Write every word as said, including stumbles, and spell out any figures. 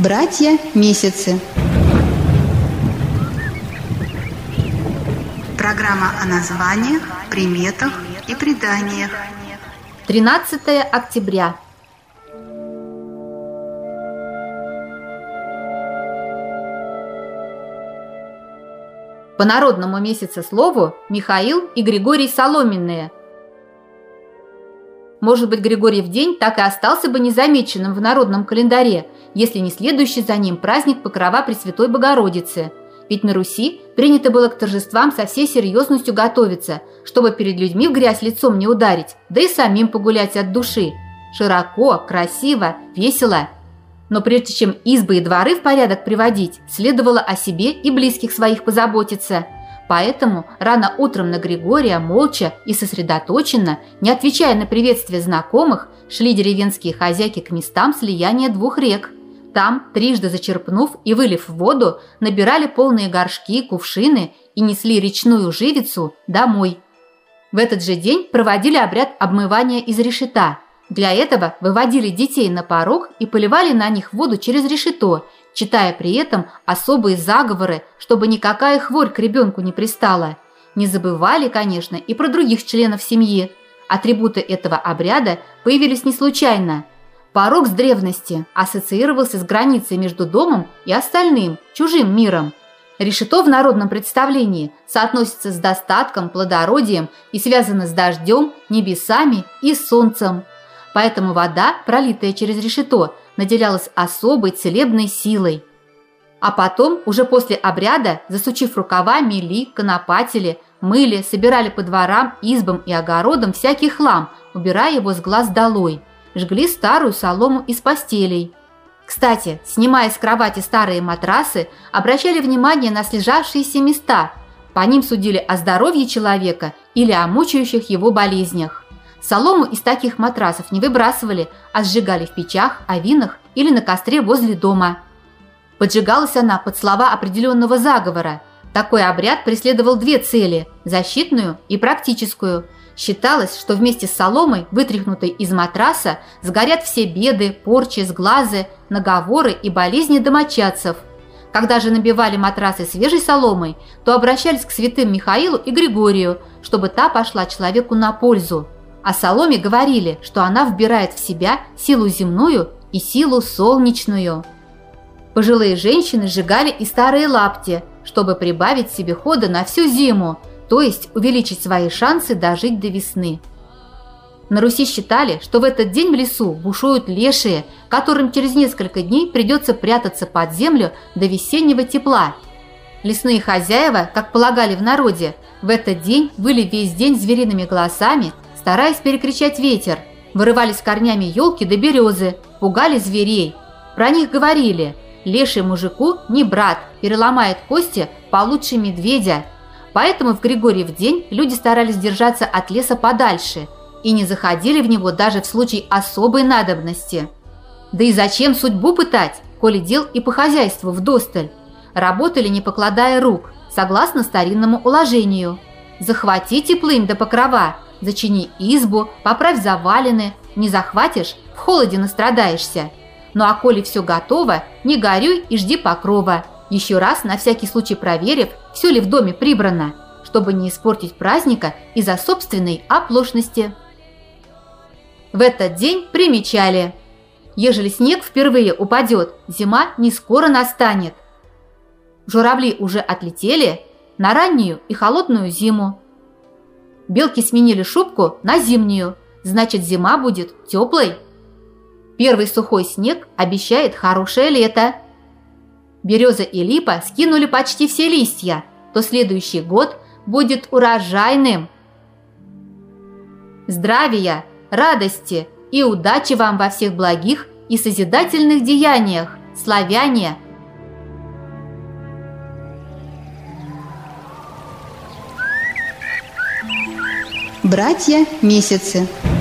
Братья-месяцы. Программа о названиях, приметах и преданиях. тринадцатое октября. По народному месяцеслову Михаил и Григорий Соломенные. Может быть, Григорьев день так и остался бы незамеченным в народном календаре, если не следующий за ним праздник Покрова Пресвятой Богородицы. Ведь на Руси принято было к торжествам со всей серьезностью готовиться, чтобы перед людьми в грязь лицом не ударить, да и самим погулять от души. Широко, красиво, весело. Но прежде чем избы и дворы в порядок приводить, следовало о себе и близких своих позаботиться. Поэтому рано утром на Григория молча и сосредоточенно, не отвечая на приветствие знакомых, шли деревенские хозяйки к местам слияния двух рек. Там, трижды зачерпнув и вылив в воду, набирали полные горшки, кувшины и несли речную живицу домой. В этот же день проводили обряд обмывания из решета. Для этого выводили детей на порог и поливали на них воду через решето, читая при этом особые заговоры, чтобы никакая хворь к ребенку не пристала. Не забывали, конечно, и про других членов семьи. Атрибуты этого обряда появились не случайно. Порог с древности ассоциировался с границей между домом и остальным, чужим миром. Решето в народном представлении соотносится с достатком, плодородием и связано с дождем, небесами и солнцем. Поэтому вода, пролитая через решето, наделялась особой целебной силой. А потом, уже после обряда, засучив рукава, мели, конопатили, мыли, собирали по дворам, избам и огородам всякий хлам, убирая его с глаз долой. Жгли старую солому из постелей. Кстати, снимая с кровати старые матрасы, обращали внимание на слежавшиеся места. По ним судили о здоровье человека или о мучающих его болезнях. Солому из таких матрасов не выбрасывали, а сжигали в печах, овинах или на костре возле дома. Поджигалась она под слова определенного заговора. Такой обряд преследовал две цели – защитную и практическую. Считалось, что вместе с соломой, вытряхнутой из матраса, сгорят все беды, порчи, сглазы, наговоры и болезни домочадцев. Когда же набивали матрасы свежей соломой, то обращались к святым Михаилу и Григорию, чтобы та пошла человеку на пользу. О соломе говорили, что она вбирает в себя силу земную и силу солнечную. Пожилые женщины сжигали и старые лапти, чтобы прибавить себе хода на всю зиму, то есть увеличить свои шансы дожить до весны. На Руси считали, что в этот день в лесу бушуют лешие, которым через несколько дней придется прятаться под землю до весеннего тепла. Лесные хозяева, как полагали в народе, в этот день выли весь день звериными голосами, стараясь перекричать ветер, вырывались корнями елки до березы, пугали зверей. Про них говорили: леший мужику не брат, переломает кости получше медведя. Поэтому в Григорьев день люди старались держаться от леса подальше и не заходили в него даже в случае особой надобности. Да и зачем судьбу пытать, коли дел и по хозяйству вдосталь? Работали, не покладая рук, согласно старинному уложению. Захватите плынь до покрова, зачини избу, поправь завалины, не захватишь, в холоде настрадаешься. Ну а коли все готово, не горюй и жди покрова, еще раз на всякий случай проверив, все ли в доме прибрано, чтобы не испортить праздника из-за собственной оплошности. В этот день примечали: ежели снег впервые упадет, зима не скоро настанет. Журавли уже отлетели на раннюю и холодную зиму. Белки сменили шубку на зимнюю, значит, зима будет теплой. Первый сухой снег обещает хорошее лето. Береза и липа скинули почти все листья, то следующий год будет урожайным. Здравия, радости и удачи вам во всех благих и созидательных деяниях, славяне! Братья-месяцы.